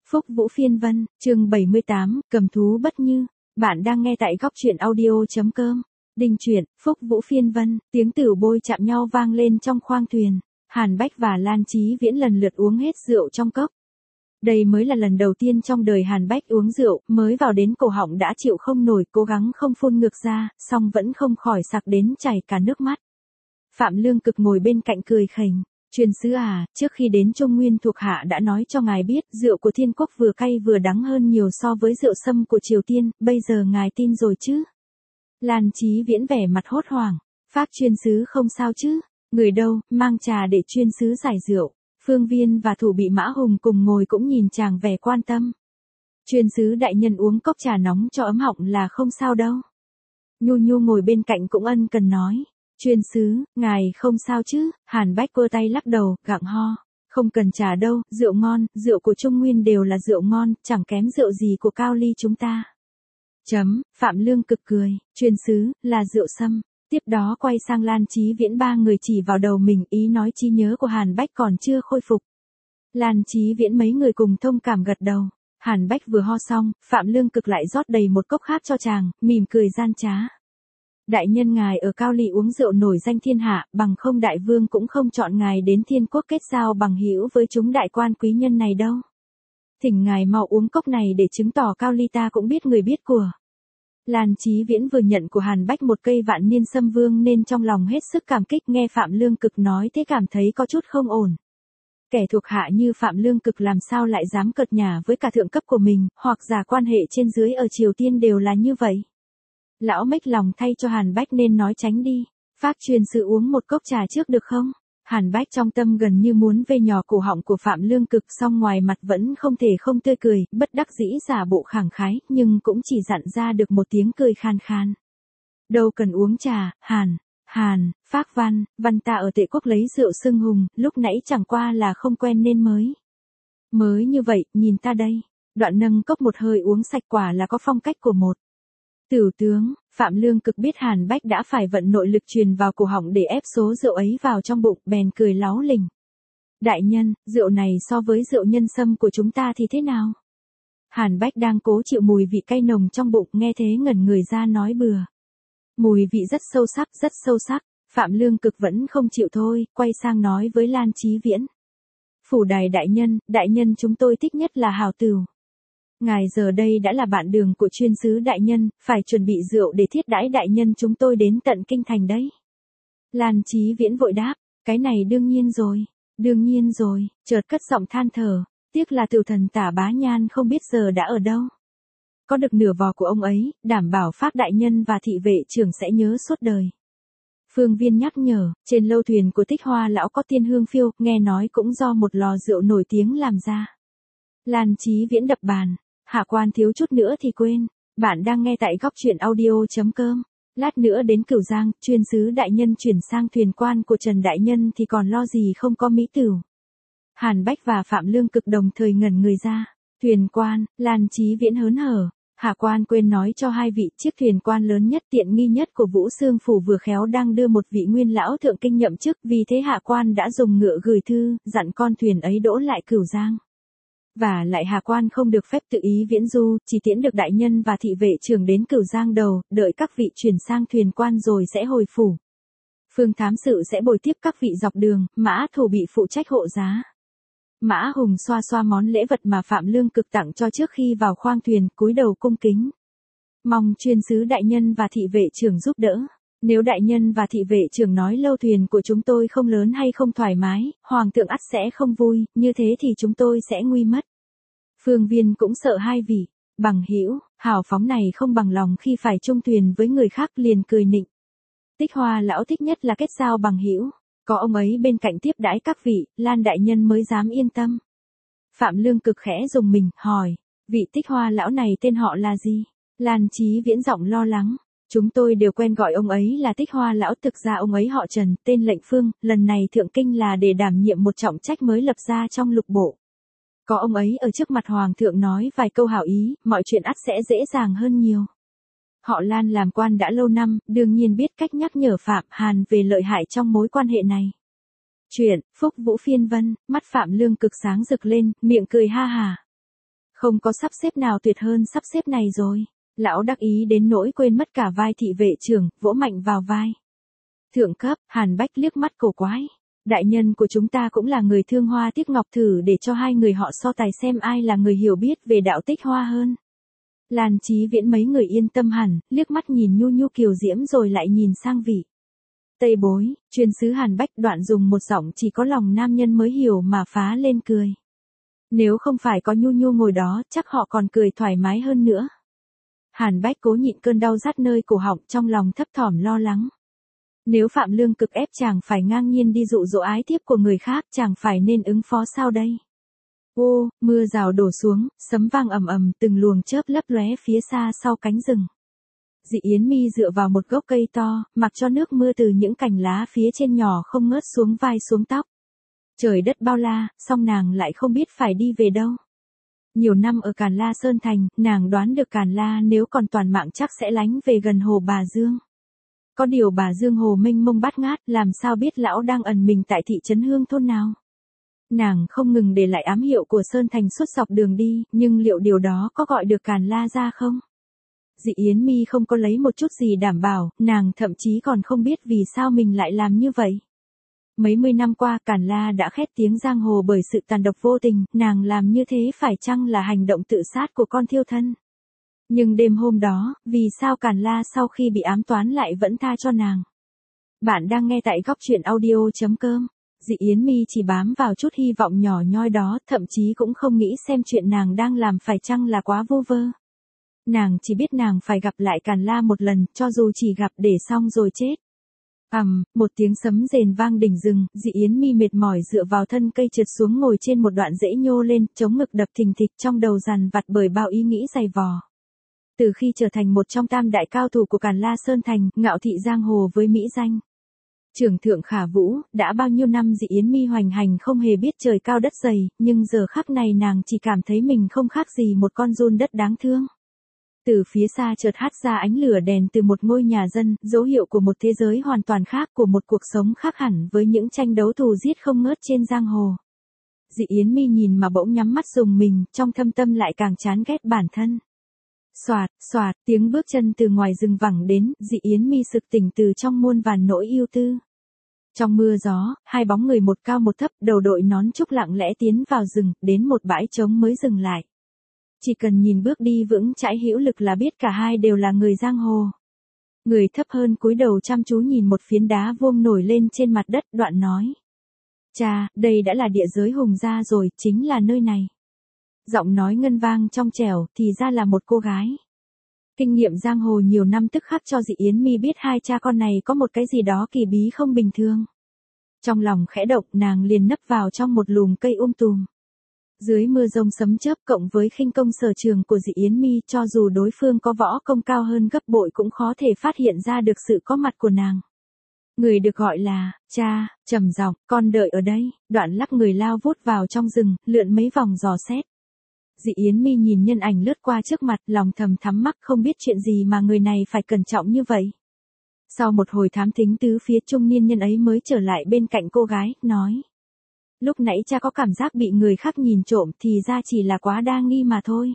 Phúc Vũ Phiên Vân, chương 78, Cầm thú bất như. Bạn đang nghe tại góc truyện audio.com. Đình truyện, Phúc Vũ Phiên Vân, tiếng tửu bôi chạm nhau vang lên trong khoang thuyền. Hàn Bách và Lan Chí Viễn lần lượt uống hết rượu trong cốc. Đây mới là lần đầu tiên trong đời Hàn Bách uống rượu, mới vào đến cổ họng đã chịu không nổi, cố gắng không phun ngược ra, song vẫn không khỏi sặc đến chảy cả nước mắt. Phạm Lương Cực ngồi bên cạnh cười khỉnh. Truyền sứ à, trước khi đến Trung Nguyên thuộc hạ đã nói cho ngài biết, rượu của Thiên Quốc vừa cay vừa đắng hơn nhiều so với rượu sâm của Triều Tiên, bây giờ ngài tin rồi chứ? Lan Chí Viễn vẻ mặt hốt hoảng. Phác chuyên sứ không sao chứ? Người đâu, mang trà để chuyên sứ giải rượu. Phương Viên và thủ bị Mã Hùng cùng ngồi cũng nhìn chàng vẻ quan tâm. Chuyên sứ đại nhân uống cốc trà nóng cho ấm họng là không sao đâu. Nhu Nhu ngồi bên cạnh cũng ân cần nói. Chuyên sứ, ngài không sao chứ? Hàn Bách quơ tay lắc đầu, gặng ho. Không cần trà đâu, rượu ngon, rượu của Trung Nguyên đều là rượu ngon, chẳng kém rượu gì của Cao Ly chúng ta. Phạm Lương Cực cười, chuyên sứ, là rượu sâm. Tiếp đó quay sang Lan Chí Viễn, ba người chỉ vào đầu mình, ý nói trí nhớ của Hàn Bách còn chưa khôi phục. Lan Chí Viễn mấy người cùng thông cảm gật đầu. Hàn Bách vừa ho xong, Phạm Lương Cực lại rót đầy một cốc khác cho chàng, mỉm cười gian trá. Đại nhân ngài ở Cao Ly uống rượu nổi danh thiên hạ, bằng không đại vương cũng không chọn ngài đến Thiên Quốc kết giao bằng hữu với chúng đại quan quý nhân này đâu. Thỉnh ngài mau uống cốc này để chứng tỏ Cao Ly ta cũng biết người biết của. Lan Chí Viễn vừa nhận của Hàn Bách một cây vạn niên sâm vương nên trong lòng hết sức cảm kích, nghe Phạm Lương Cực nói thế cảm thấy có chút không ổn. Kẻ thuộc hạ như Phạm Lương Cực làm sao lại dám cợt nhả với cả thượng cấp của mình, hoặc giả quan hệ trên dưới ở Triều Tiên đều là như vậy. Lão mếch lòng thay cho Hàn Bách nên nói tránh đi. Phác chuyên sứ uống một cốc trà trước được không? Hàn Bách trong tâm gần như muốn vê nhỏ cổ họng của Phạm Lương Cực, song ngoài mặt vẫn không thể không tươi cười, bất đắc dĩ giả bộ khẳng khái, nhưng cũng chỉ dặn ra được một tiếng cười khan khan. Đâu cần uống trà, Phác Văn ta ở Tệ Quốc lấy rượu xưng hùng, lúc nãy chẳng qua là không quen nên mới như vậy, nhìn ta đây. Đoạn nâng cốc một hơi uống sạch, quả là có phong cách của một tửu tướng. Phạm Lương Cực biết Hàn Bách đã phải vận nội lực truyền vào cổ họng để ép số rượu ấy vào trong bụng, bèn cười láu lình. Đại nhân, rượu này so với rượu nhân sâm của chúng ta thì thế nào? Hàn Bách đang cố chịu mùi vị cay nồng trong bụng, nghe thế ngẩn người ra nói bừa. Mùi vị rất sâu sắc. Phạm Lương Cực vẫn không chịu thôi, quay sang nói với Lan Chí Viễn. Phủ đài đại nhân chúng tôi thích nhất là hào tửu. Ngài giờ đây đã là bạn đường của chuyên sứ đại nhân, phải chuẩn bị rượu để thiết đãi đại nhân chúng tôi đến tận kinh thành đấy. Lan Chí Viễn vội đáp, cái này đương nhiên rồi, chợt cất giọng than thở, tiếc là tiểu thần Tả Bá Nhan không biết giờ đã ở đâu. Có được nửa vò của ông ấy, đảm bảo Phác đại nhân và thị vệ trưởng sẽ nhớ suốt đời. Phương Viên nhắc nhở, trên lâu thuyền của Tích Hoa lão có tiên hương phiêu, nghe nói cũng do một lò rượu nổi tiếng làm ra. Lan Chí Viễn đập bàn. Hạ quan thiếu chút nữa thì quên. Bạn đang nghe tại góc truyện audio.com. Lát nữa đến Cửu Giang, chuyên sứ đại nhân chuyển sang thuyền quan của Trần đại nhân thì còn lo gì không có mỹ tửu. Hàn Bách và Phạm Lương Cực đồng thời ngẩn người ra. Thuyền quan, Lan Chí Viễn hớn hở. Hạ quan quên nói cho hai vị, chiếc thuyền quan lớn nhất tiện nghi nhất của Vũ Xương phủ vừa khéo đang đưa một vị nguyên lão thượng kinh nhậm chức, vì thế hạ quan đã dùng ngựa gửi thư, dặn con thuyền ấy đỗ lại Cửu Giang. Và lại hạ quan không được phép tự ý viễn du, chỉ tiễn được đại nhân và thị vệ trưởng đến Cửu Giang đầu, đợi các vị chuyển sang thuyền quan rồi sẽ hồi phủ. Phương thám sự sẽ bồi tiếp các vị dọc đường, Mã Thủ bị phụ trách hộ giá. Mã Hùng xoa xoa món lễ vật mà Phạm Lương Cực tặng cho trước khi vào khoang thuyền, cúi đầu cung kính. Mong chuyên sứ đại nhân và thị vệ trưởng giúp đỡ. Nếu đại nhân và thị vệ trưởng nói lâu thuyền của chúng tôi không lớn hay không thoải mái, hoàng thượng ắt sẽ không vui, như thế thì chúng tôi sẽ nguy mất. Phương Viên cũng sợ hai vị bằng hữu hào phóng này không bằng lòng khi phải chung thuyền với người khác, liền cười nịnh. Tích Hoa lão thích nhất là kết giao bằng hữu, có ông ấy bên cạnh tiếp đãi các vị, Lan đại nhân mới dám yên tâm. Phạm Lương Cực khẽ dùng mình, hỏi, vị Tích Hoa lão này tên họ là gì? Lan Chí Viễn giọng lo lắng. Chúng tôi đều quen gọi ông ấy là Tích Hoa lão, thực ra ông ấy họ Trần, tên Lệnh Phương, lần này thượng kinh là để đảm nhiệm một trọng trách mới lập ra trong lục bộ. Có ông ấy ở trước mặt hoàng thượng nói vài câu hảo ý, mọi chuyện ắt sẽ dễ dàng hơn nhiều. Họ Lan làm quan đã lâu năm, đương nhiên biết cách nhắc nhở Phạm Hàn về lợi hại trong mối quan hệ này. Chuyện, Phúc Vũ Phiên Vân, mắt Phạm Lương Cực sáng rực lên, miệng cười ha hà. Không có sắp xếp nào tuyệt hơn sắp xếp này rồi. Lão đắc ý đến nỗi quên mất cả vai thị vệ trưởng, vỗ mạnh vào vai. Thượng cấp, Hàn Bách liếc mắt cổ quái. Đại nhân của chúng ta cũng là người thương hoa tiếc ngọc, thử để cho hai người họ so tài xem ai là người hiểu biết về đạo tích hoa hơn. Lan Chí Viễn mấy người yên tâm hẳn, liếc mắt nhìn nhu nhu kiều diễm rồi lại nhìn sang vị Tây bối, chuyên sứ Hàn Bách. Đoạn dùng một giọng chỉ có lòng nam nhân mới hiểu mà phá lên cười. Nếu không phải có nhu nhu ngồi đó, chắc họ còn cười thoải mái hơn nữa. Hàn Bách cố nhịn cơn đau rát nơi cổ họng, trong lòng thấp thỏm lo lắng. Nếu Phạm Lương cực ép chàng phải ngang nhiên đi dụ dỗ ái thiếp của người khác, chàng phải nên ứng phó sao đây? Ô, mưa rào đổ xuống, sấm vang ầm ầm, từng luồng chớp lấp lóe phía xa sau cánh rừng. Dị Yến Mi dựa vào một gốc cây to, mặc cho nước mưa từ những cành lá phía trên nhỏ không ngớt xuống vai xuống tóc. Trời đất bao la, song nàng lại không biết phải đi về đâu. Nhiều năm ở Càn La Sơn Thành, nàng đoán được Càn La nếu còn toàn mạng chắc sẽ lánh về gần hồ Bà Dương. Có điều Bà Dương hồ mênh mông bát ngát, làm sao biết lão đang ẩn mình tại thị trấn Hương thôn nào. Nàng không ngừng để lại ám hiệu của Sơn Thành suốt dọc đường đi, nhưng liệu điều đó có gọi được Càn La ra không? Dị Yến Mi không có lấy một chút gì đảm bảo, nàng thậm chí còn không biết vì sao mình lại làm như vậy. Mấy mươi năm qua Càn La đã khét tiếng giang hồ bởi sự tàn độc vô tình, nàng làm như thế phải chăng là hành động tự sát của con thiêu thân? Nhưng đêm hôm đó, vì sao Càn La sau khi bị ám toán lại vẫn tha cho nàng? Bạn đang nghe tại góc truyện audio.com. Dị Yến Mi chỉ bám vào chút hy vọng nhỏ nhoi đó, thậm chí cũng không nghĩ xem chuyện nàng đang làm phải chăng là quá vô vơ. Nàng chỉ biết nàng phải gặp lại Càn La một lần, cho dù chỉ gặp để xong rồi chết. Một tiếng sấm rền vang đỉnh rừng, Dị Yến Mi mệt mỏi dựa vào thân cây trượt xuống ngồi trên một đoạn rễ nhô lên, chống ngực đập thình thịch, trong đầu dằn vặt bởi bao ý nghĩ dày vò. Từ khi trở thành một trong tam đại cao thủ của Càn La Sơn Thành, ngạo thị giang hồ với mỹ danh Trưởng thượng Khả Vũ, đã bao nhiêu năm Dị Yến Mi hoành hành không hề biết trời cao đất dày, nhưng giờ khắc này nàng chỉ cảm thấy mình không khác gì một con giun đất đáng thương. Từ phía xa chợt hắt ra ánh lửa đèn từ một ngôi nhà dân, dấu hiệu của một thế giới hoàn toàn khác, của một cuộc sống khác hẳn với những tranh đấu thù giết không ngớt trên giang hồ. Dị Yến Mi nhìn mà bỗng nhắm mắt rùng mình, trong thâm tâm lại càng chán ghét bản thân. Xoạt, xoạt, tiếng bước chân từ ngoài rừng vẳng đến, Dị Yến Mi sực tỉnh từ trong muôn vàn nỗi yêu tư. Trong mưa gió, hai bóng người một cao một thấp, đầu đội nón trúc lặng lẽ tiến vào rừng, đến một bãi trống mới dừng lại. Chỉ cần nhìn bước đi vững chãi hữu lực là biết cả hai đều là người giang hồ. Người thấp hơn cúi đầu chăm chú nhìn một phiến đá vuông nổi lên trên mặt đất, đoạn nói. Chà, đây đã là địa giới Hùng gia rồi, chính là nơi này. Giọng nói ngân vang trong trẻo, thì ra là một cô gái. Kinh nghiệm giang hồ nhiều năm tức khắc cho Dị Yến Mi biết hai cha con này có một cái gì đó kỳ bí không bình thường. Trong lòng khẽ động, nàng liền nấp vào trong một lùm cây tùm. Dưới mưa rông sấm chớp cộng với khinh công sở trường của Dị Yến Mi, cho dù đối phương có võ công cao hơn gấp bội cũng khó thể phát hiện ra được sự có mặt của nàng. Người được gọi là cha, trầm giọng, con đợi ở đây. Đoạn lắc người lao vút vào trong rừng, lượn mấy vòng dò xét. Dị Yến Mi nhìn nhân ảnh lướt qua trước mặt, lòng thầm thắm mắc, không biết chuyện gì mà người này phải cẩn trọng như vậy. Sau một hồi thám thính tứ phía, trung niên nhân ấy mới trở lại bên cạnh cô gái, nói. Lúc nãy cha có cảm giác bị người khác nhìn trộm, thì ra chỉ là quá đa nghi mà thôi.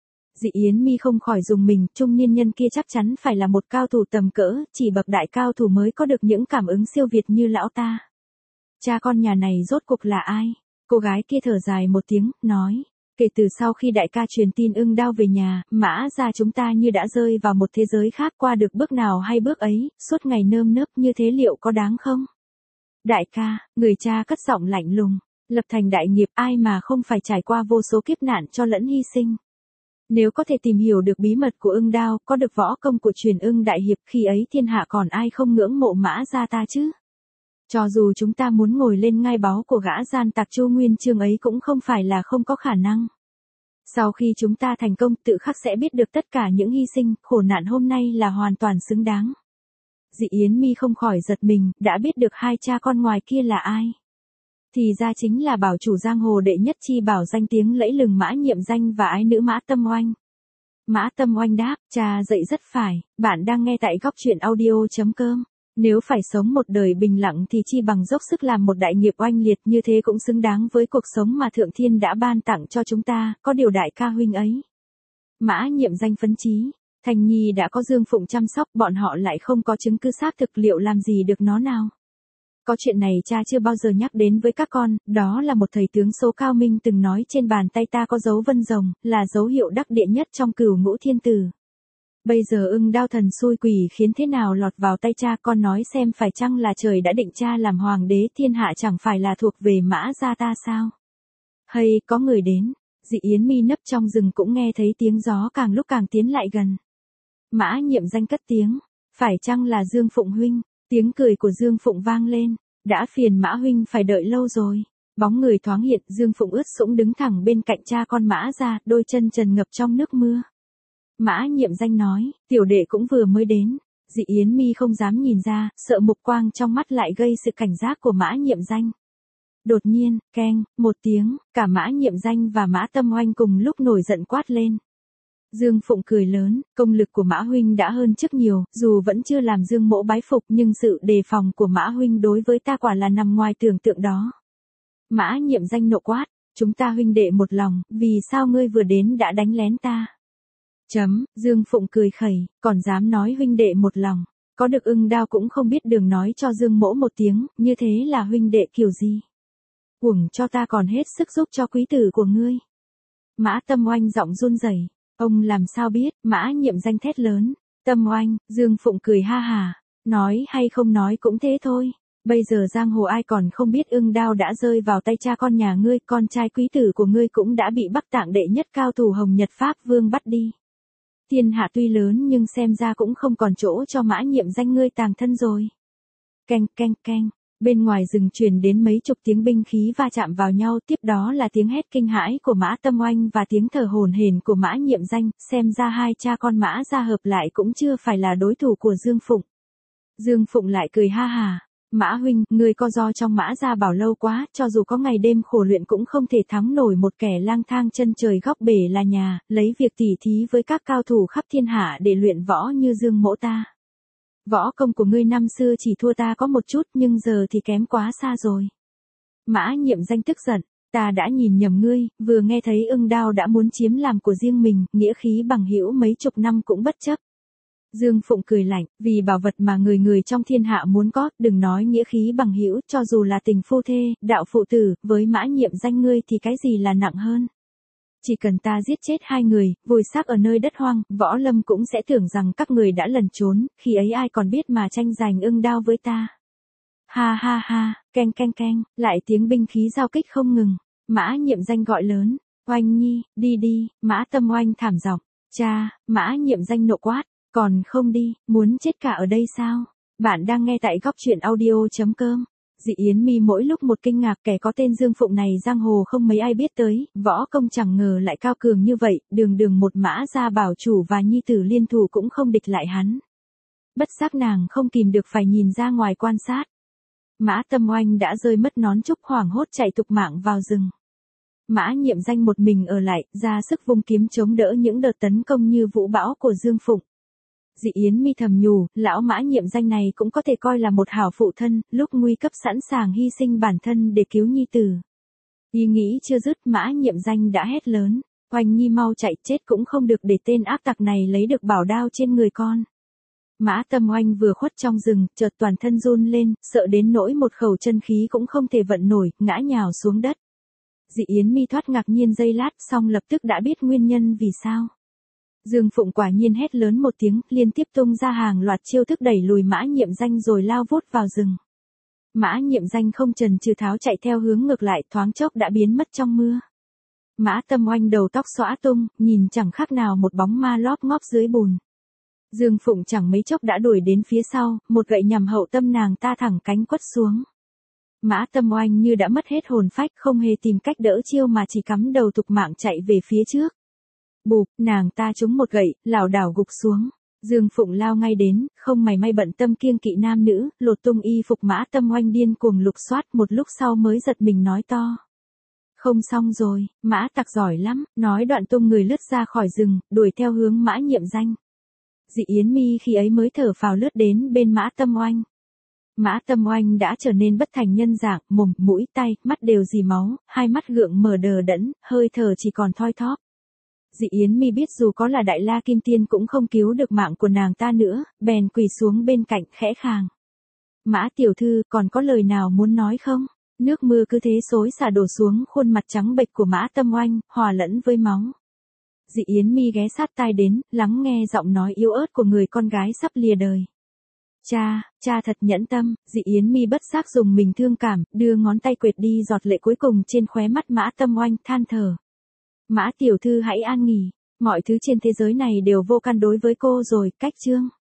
Dị Yến Mi không khỏi rùng mình, trung niên nhân kia chắc chắn phải là một cao thủ tầm cỡ, chỉ bậc đại cao thủ mới có được những cảm ứng siêu việt như lão ta. Cha con nhà này rốt cuộc là ai? Cô gái kia thở dài một tiếng, nói. Kể từ sau khi đại ca truyền tin Ưng Đao về nhà, Mã gia chúng ta như đã rơi vào một thế giới khác, qua được bước nào hay bước ấy, suốt ngày nơm nớp như thế liệu có đáng không? Đại ca, người cha cất giọng lạnh lùng, lập thành đại nghiệp ai mà không phải trải qua vô số kiếp nạn cho lẫn hy sinh. Nếu có thể tìm hiểu được bí mật của Ưng Đao, có được võ công của truyền Ưng đại hiệp, khi ấy thiên hạ còn ai không ngưỡng mộ Mã gia ta chứ? Cho dù chúng ta muốn ngồi lên ngai báu của gã gian tặc Chu Nguyên Chương ấy cũng không phải là không có khả năng. Sau khi chúng ta thành công, tự khắc sẽ biết được tất cả những hy sinh, khổ nạn hôm nay là hoàn toàn xứng đáng. Dị Yến Mi không khỏi giật mình, đã biết được hai cha con ngoài kia là ai. Thì ra chính là bảo chủ giang hồ đệ nhất chi bảo, danh tiếng lẫy lừng Mã Nhiệm Danh và ái nữ Mã Tâm Oanh. Mã Tâm Oanh đáp, cha dạy rất phải, bạn đang nghe tại góc truyện audio.com. Nếu phải sống một đời bình lặng thì chi bằng dốc sức làm một đại nghiệp oanh liệt, như thế cũng xứng đáng với cuộc sống mà Thượng Thiên đã ban tặng cho chúng ta, có điều đại ca huynh ấy. Mã Nhiệm Danh phấn chí, Thành Nhi đã có Dương Phụng chăm sóc, bọn họ lại không có chứng cứ xác thực, liệu làm gì được nó nào. Có chuyện này cha chưa bao giờ nhắc đến với các con, đó là một thầy tướng số cao minh từng nói trên bàn tay ta có dấu vân rồng, là dấu hiệu đắc địa nhất trong cửu ngũ thiên tử. Bây giờ Ưng Đao thần xui quỷ khiến thế nào lọt vào tay cha, con nói xem phải chăng là trời đã định cha làm hoàng đế thiên hạ chẳng phải là thuộc về Mã gia ta sao? Hay có người đến, Dị Yến Mi nấp trong rừng cũng nghe thấy tiếng gió càng lúc càng tiến lại gần. Mã Nhiệm Danh cất tiếng, phải chăng là Dương Phụng huynh? Tiếng cười của Dương Phụng vang lên, đã phiền Mã huynh phải đợi lâu rồi. Bóng người thoáng hiện, Dương Phụng ướt sũng đứng thẳng bên cạnh cha con Mã gia, đôi chân trần ngập trong nước mưa. Mã Nhiệm Danh nói, tiểu đệ cũng vừa mới đến. Dị Yến Mi không dám nhìn ra, sợ mục quang trong mắt lại gây sự cảnh giác của Mã Nhiệm Danh. Đột nhiên, keng, một tiếng, cả Mã Nhiệm Danh và Mã Tâm Oanh cùng lúc nổi giận quát lên. Dương Phụng cười lớn, công lực của Mã huynh đã hơn trước nhiều, dù vẫn chưa làm Dương mỗ bái phục nhưng sự đề phòng của Mã huynh đối với ta quả là nằm ngoài tưởng tượng đó. Mã Nhiệm Danh nộ quát, chúng ta huynh đệ một lòng, vì sao ngươi vừa đến đã đánh lén ta? Dương Phụng cười khẩy, còn dám nói huynh đệ một lòng, có được Ưng Đao cũng không biết đường nói cho Dương mỗ một tiếng, như thế là huynh đệ kiểu gì? Uổng cho ta còn hết sức giúp cho quý tử của ngươi. Mã Tâm Oanh giọng run rẩy, ông làm sao biết? Mã Nhiệm Danh thét lớn, Tâm Oanh. Dương Phụng cười ha hà, nói hay không nói cũng thế thôi. Bây giờ giang hồ ai còn không biết Ưng Đao đã rơi vào tay cha con nhà ngươi, con trai quý tử của ngươi cũng đã bị Bắc Tạng đệ nhất cao thủ Hồng Nhật Pháp Vương bắt đi. Thiên hạ tuy lớn nhưng xem ra cũng không còn chỗ cho Mã Nhiệm Danh ngươi tàng thân rồi. Keng keng keng, bên ngoài rừng truyền đến mấy chục tiếng binh khí va chạm vào nhau, tiếp đó là tiếng hét kinh hãi của Mã Tâm Oanh và tiếng thở hổn hển của Mã Nhiệm Danh, xem ra hai cha con Mã gia hợp lại cũng chưa phải là đối thủ của Dương Phụng. Dương Phụng lại cười ha hà. Mã huynh, ngươi co do trong Mã gia bảo lâu quá, cho dù có ngày đêm khổ luyện cũng không thể thắng nổi một kẻ lang thang chân trời góc bể là nhà, lấy việc tỉ thí với các cao thủ khắp thiên hạ để luyện võ như Dương mỗ ta. Võ công của ngươi năm xưa chỉ thua ta có một chút nhưng giờ thì kém quá xa rồi. Mã Nhiệm Danh tức giận, ta đã nhìn nhầm ngươi, vừa nghe thấy Ưng Đao đã muốn chiếm làm của riêng mình, nghĩa khí bằng hữu mấy chục năm cũng bất chấp. Dương Phụng cười lạnh, vì bảo vật mà người người trong thiên hạ muốn có, đừng nói nghĩa khí bằng hữu, cho dù là tình phu thê, đạo phụ tử, với Mã Nhiệm Danh ngươi thì cái gì là nặng hơn. Chỉ cần ta giết chết hai người, vùi xác ở nơi đất hoang, võ lâm cũng sẽ tưởng rằng các người đã lẩn trốn, khi ấy ai còn biết mà tranh giành Ưng Đao với ta. Ha ha ha, keng keng keng, lại tiếng binh khí giao kích không ngừng. Mã Nhiệm Danh gọi lớn, Oanh Nhi, đi đi. Mã Tâm Oanh thảm giọng, cha. Mã Nhiệm Danh nộ quát, còn không đi, muốn chết cả ở đây sao? Bạn đang nghe tại góc truyện audio.com. Dị Yến Mi mỗi lúc một kinh ngạc, kẻ có tên Dương Phụng này giang hồ không mấy ai biết tới, võ công chẳng ngờ lại cao cường như vậy, đường đường một Mã gia bảo chủ và nhi tử liên thủ cũng không địch lại hắn. Bất giác nàng không kìm được phải nhìn ra ngoài quan sát. Mã Tâm Oanh đã rơi mất nón trúc, hoảng hốt chạy thục mạng vào rừng. Mã Nhiệm Danh một mình ở lại, ra sức vung kiếm chống đỡ những đợt tấn công như vũ bão của Dương Phụng. Dị Yến Mi thầm nhủ, lão Mã Nhiệm Danh này cũng có thể coi là một hảo phụ thân, lúc nguy cấp sẵn sàng hy sinh bản thân để cứu nhi tử. Ý nghĩ chưa dứt, Mã Nhiệm Danh đã hét lớn, Oanh Nhi mau chạy, chết cũng không được để tên ác tặc này lấy được bảo đao trên người con. Mã Tâm Oanh vừa khuất trong rừng, chợt toàn thân run lên, sợ đến nỗi một khẩu chân khí cũng không thể vận nổi, ngã nhào xuống đất. Dị Yến Mi thoát ngạc nhiên giây lát, xong lập tức đã biết nguyên nhân vì sao. Dương Phụng quả nhiên hét lớn một tiếng, liên tiếp tung ra hàng loạt chiêu thức đẩy lùi Mã Nhiệm Danh rồi lao vút vào rừng. Mã Nhiệm Danh không chần chừ tháo chạy theo hướng ngược lại, thoáng chốc đã biến mất trong mưa. Mã Tâm Oanh đầu tóc xõa tung, nhìn chẳng khác nào một bóng ma lóp ngóp dưới bùn. Dương Phụng chẳng mấy chốc đã đuổi đến phía sau, một gậy nhằm hậu tâm nàng ta thẳng cánh quất xuống. Mã Tâm Oanh như đã mất hết hồn phách, không hề tìm cách đỡ chiêu mà chỉ cắm đầu thục mạng chạy về phía trước. Bụp, nàng ta trúng một gậy, lảo đảo gục xuống. Dương Phụng lao ngay đến, không mảy may bận tâm kiêng kỵ nam nữ, lột tung y phục Mã Tâm Oanh điên cuồng lục soát, một lúc sau mới giật mình nói to. Không xong rồi, Mã tặc giỏi lắm, nói đoạn tung người lướt ra khỏi rừng, đuổi theo hướng Mã Nhiệm Danh. Dị Yến Mi khi ấy mới thở phào lướt đến bên Mã Tâm Oanh. Mã Tâm Oanh đã trở nên bất thành nhân dạng, mồm, mũi, tay, mắt đều dì máu, hai mắt gượng mở đờ đẫn, hơi thở chỉ còn thoi thóp. Dị Yến Mi biết dù có là Đại La Kim Tiên cũng không cứu được mạng của nàng ta nữa, bèn quỳ xuống bên cạnh khẽ khàng. Mã tiểu thư còn có lời nào muốn nói không? Nước mưa cứ thế xối xả đổ xuống khuôn mặt trắng bệch của Mã Tâm Oanh, hòa lẫn với máu. Dị Yến Mi ghé sát tai đến, lắng nghe giọng nói yếu ớt của người con gái sắp lìa đời. Cha thật nhẫn tâm. Dị Yến Mi bất giác dùng mình thương cảm, đưa ngón tay quệt đi giọt lệ cuối cùng trên khóe mắt Mã Tâm Oanh, than thở. Mã tiểu thư hãy an nghỉ, mọi thứ trên thế giới này đều vô căn đối với cô rồi, cách chương.